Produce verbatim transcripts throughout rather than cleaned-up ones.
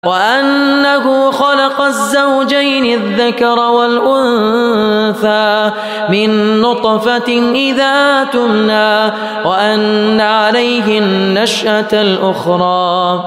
وأنه خلق الزوجين الذكر والأنثى من نطفة إذا تمنى وأن عليه النشأة الأخرى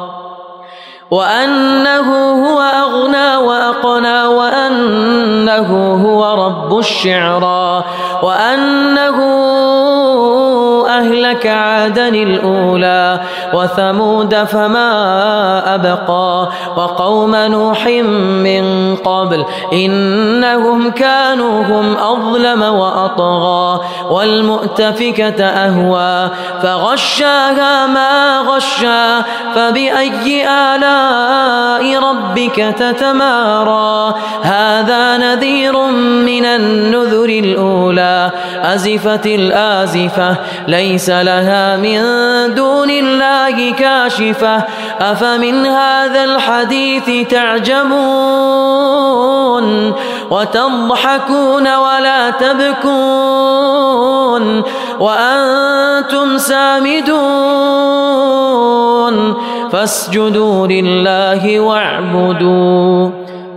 وأنه هو أغنى وأقنى وأنه هو رب الشعرى وأنه أهلك عادا الأولى وثمود فما أبقى وقوم نوح من قبل إنهم كانوا هم أظلم وأطغى والمؤتفكة أهوى فغشاها ما غشى فبأي آلاء ربك تتمارى هذا نذير من النذر الأولى أزفت الآزفة ليس لها من دون الله كاشفة أفمن هذا الحديث تعجبون وتضحكون ولا تبكون وأنتم سامدون فاسجدوا لله واعبدوا.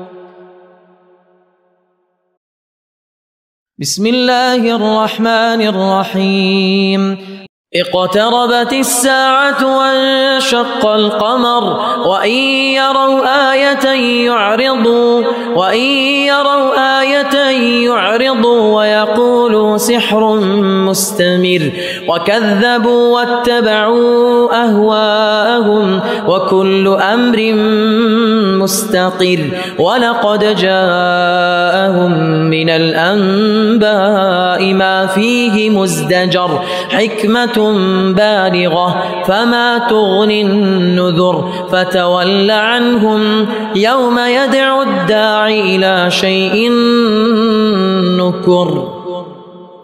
بسم الله الرحمن الرحيم اقتربت الساعة وانشق القمر وإن يروا آية يعرضوا وإن يروا آية يعرضوا ويقولوا سحر مستمر وكذبوا واتبعوا أهواءهم وكل أمر مستقر ولقد جاءهم من الأنباء ما فيه مزدجر حكمة بالغة فما تغني النذر فتول عنهم يوم يدعو الداعي إلى شيء نكر.